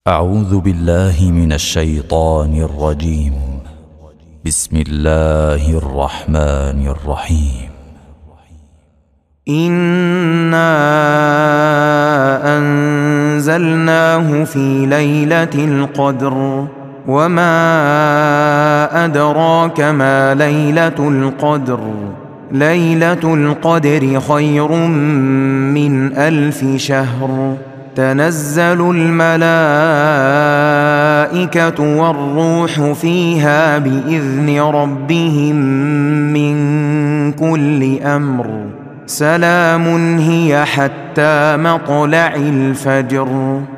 أعوذ بالله من الشيطان الرجيم. بسم الله الرحمن الرحيم. إنا أنزلناه في ليلة القدر وما أدراك ما ليلة القدر ليلة القدر خير من 1000 شهر تنزل الملائكة والروح فيها بإذن ربهم من كل أمر سلام هي حتى مطلع الفجر.